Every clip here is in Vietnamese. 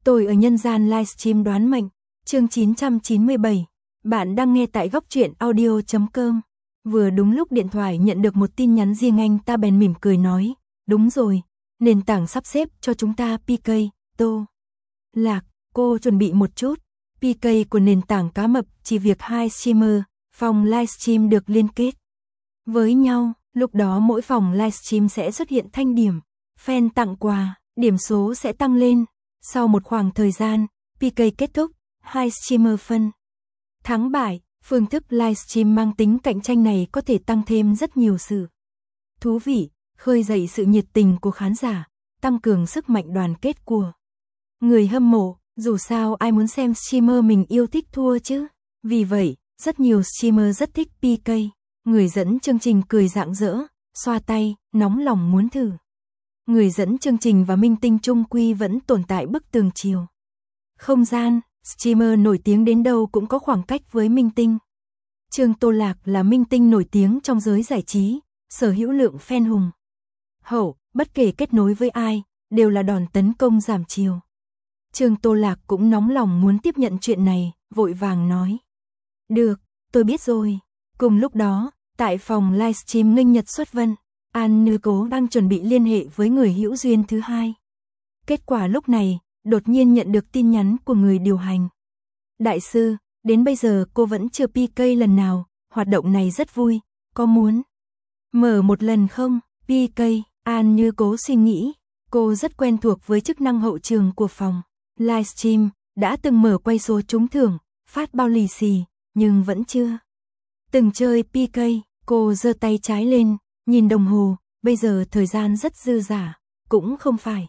Tôi ở nhân gian livestream đoán mệnh, chương 997. Bạn đang nghe tại góc truyện audio.com. Vừa đúng lúc điện thoại nhận được một tin nhắn riêng, anh ta bèn mỉm cười nói, đúng rồi, nền tảng sắp xếp cho chúng ta PK, Tô Lạc, cô chuẩn bị một chút. PK của nền tảng cá mập chỉ việc hai streamer, phòng livestream được liên kết với nhau, lúc đó mỗi phòng livestream sẽ xuất hiện thanh điểm, fan tặng quà, điểm số sẽ tăng lên. Sau một khoảng thời gian, PK kết thúc, hai streamer phân thắng bại. Phương thức livestream mang tính cạnh tranh này có thể tăng thêm rất nhiều sự thú vị, khơi dậy sự nhiệt tình của khán giả, tăng cường sức mạnh đoàn kết của người hâm mộ. Dù sao ai muốn xem streamer mình yêu thích thua chứ. Vì vậy, rất nhiều streamer rất thích PK. Người dẫn chương trình cười rạng rỡ, xoa tay, nóng lòng muốn thử. Người dẫn chương trình và minh tinh chung quy vẫn tồn tại bức tường chiều không gian. Streamer nổi tiếng đến đâu cũng có khoảng cách với minh tinh. Trương Tô Lạc là minh tinh nổi tiếng trong giới giải trí, sở hữu lượng fan hùng hậu, bất kể kết nối với ai, đều là đòn tấn công giảm chiều. Trương Tô Lạc cũng nóng lòng muốn tiếp nhận chuyện này, vội vàng nói. Được, tôi biết rồi. Cùng lúc đó, tại phòng livestream nghênh nhật xuất vân, An Như Cố đang chuẩn bị liên hệ với người hữu duyên thứ hai. Kết quả lúc này, đột nhiên nhận được tin nhắn của người điều hành. Đại sư, đến bây giờ cô vẫn chưa PK lần nào, hoạt động này rất vui, có muốn mở một lần không? PK, An Như Cố suy nghĩ, cô rất quen thuộc với chức năng hậu trường của phòng livestream, đã từng mở quay số trúng thưởng, phát bao lì xì, nhưng vẫn chưa từng chơi PK. Cô giơ tay trái lên, nhìn đồng hồ, bây giờ thời gian rất dư dả, cũng không phải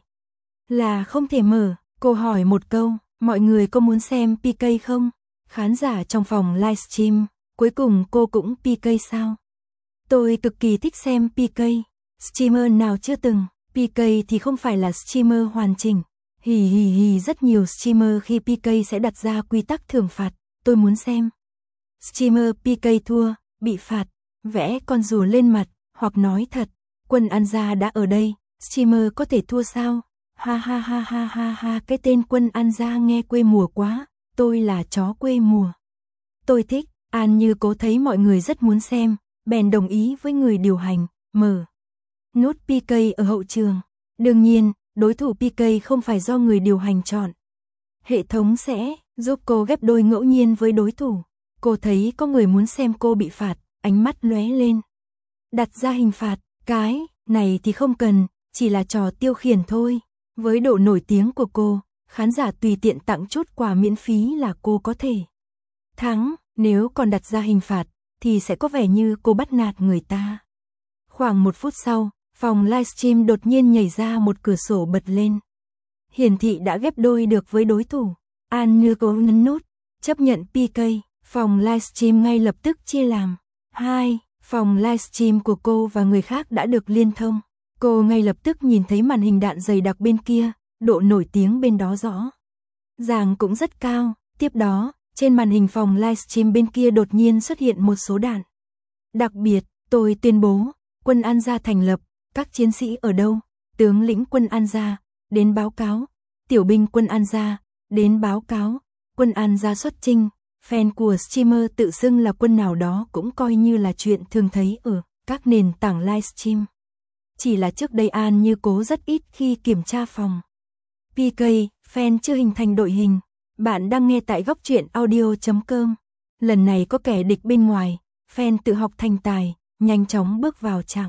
là không thể mở. Cô hỏi một câu, mọi người có muốn xem PK không? Khán giả trong phòng livestream, cuối cùng cô cũng PK sao? Tôi cực kỳ thích xem PK, streamer nào chưa từng, PK thì không phải là streamer hoàn chỉnh. Hì hì hì, rất nhiều streamer khi PK sẽ đặt ra quy tắc thưởng phạt, tôi muốn xem. Streamer PK thua, bị phạt, vẽ con rùa lên mặt, hoặc nói thật, Quân An Gia đã ở đây, streamer có thể thua sao? Ha ha ha ha ha ha, cái tên Quân An Gia nghe quê mùa quá, tôi là chó quê mùa. Tôi thích. An Như Cố thấy mọi người rất muốn xem, bèn đồng ý với người điều hành, mở nút PK ở hậu trường. Đương nhiên, đối thủ PK không phải do người điều hành chọn. Hệ thống sẽ giúp cô ghép đôi ngẫu nhiên với đối thủ. Cô thấy có người muốn xem cô bị phạt, ánh mắt lóe lên. Đặt ra hình phạt, cái này thì không cần, chỉ là trò tiêu khiển thôi. Với độ nổi tiếng của cô, khán giả tùy tiện tặng chút quà miễn phí là cô có thể thắng. Nếu còn đặt ra hình phạt, thì sẽ có vẻ như cô bắt nạt người ta. Khoảng 1 phút sau, phòng livestream đột nhiên nhảy ra một cửa sổ bật lên. Hiển thị đã ghép đôi được với đối thủ. An Như Cố nhấn nút chấp nhận PK. Phòng livestream ngay lập tức chia làm hai. Phòng livestream của cô và người khác đã được liên thông. Cô ngay lập tức nhìn thấy màn hình đạn dày đặc bên kia, độ nổi tiếng bên đó rõ ràng cũng rất cao. Tiếp đó, trên màn hình phòng livestream bên kia đột nhiên xuất hiện một số đạn. Đặc biệt, tôi tuyên bố, Quân An Gia thành lập, các chiến sĩ ở đâu? Tướng lĩnh Quân An Gia, đến báo cáo. Tiểu binh Quân An Gia, đến báo cáo. Quân An Gia xuất chinh. Fan của streamer tự xưng là quân nào đó cũng coi như là chuyện thường thấy ở các nền tảng livestream. Chỉ là trước đây An Như Cố rất ít khi kiểm tra phòng PK, fan chưa hình thành đội hình. Bạn đang nghe tại góc truyện audio.com. Lần này có kẻ địch bên ngoài, fan tự học thành tài, nhanh chóng bước vào trạng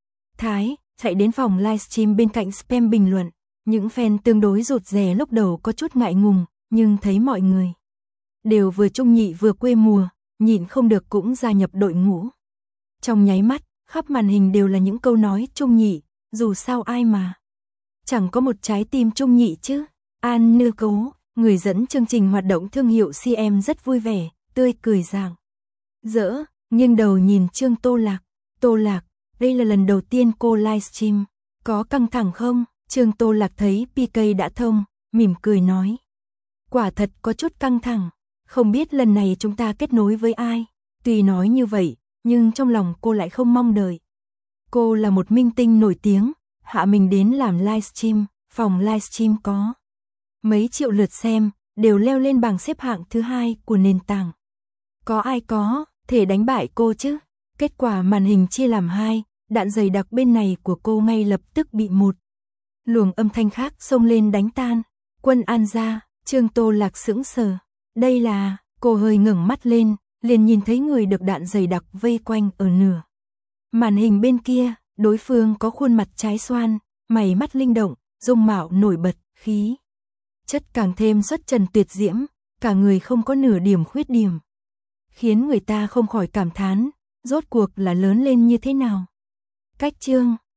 thái, chạy đến phòng livestream bên cạnh spam bình luận. Những fan tương đối rụt rè lúc đầu có chút ngại ngùng, nhưng thấy mọi người đều vừa trung nhị vừa quê mùa, nhịn không được cũng gia nhập đội ngũ. Trong nháy mắt, khắp màn hình đều là những câu nói trung nhị, dù sao ai mà chẳng có một trái tim trung nhị chứ. An Như Cố, người dẫn chương trình hoạt động thương hiệu CM rất vui vẻ, tươi cười rạng rỡ, nghiêng đầu nhìn Trương Tô Lạc. Tô Lạc, đây là lần đầu tiên cô livestream, có căng thẳng không? Trương Tô Lạc thấy PK đã thông, mỉm cười nói. Quả thật có chút căng thẳng, không biết lần này chúng ta kết nối với ai. Tuy nói như vậy, nhưng trong lòng cô lại không mong đợi. Cô là một minh tinh nổi tiếng, hạ mình đến làm livestream, phòng livestream có mấy triệu lượt xem, đều leo lên bảng xếp hạng thứ 2 của nền tảng. Có ai có thể đánh bại cô chứ? Kết quả màn hình chia làm 2, đạn dày đặc bên này của cô ngay lập tức bị một luồng âm thanh khác xông lên đánh tan. Quân An gia, Trương Tô Lạc sững sờ. Đây là, cô hơi ngẩng mắt lên, liền nhìn thấy người được đạn dày đặc vây quanh ở nửa màn hình bên kia, đối phương có khuôn mặt trái xoan, mày mắt linh động, dung mạo nổi bật, khí chất càng thêm xuất trần tuyệt diễm, cả người không có nửa điểm khuyết điểm, khiến người ta không khỏi cảm thán, rốt cuộc là lớn lên như thế nào. Cách chương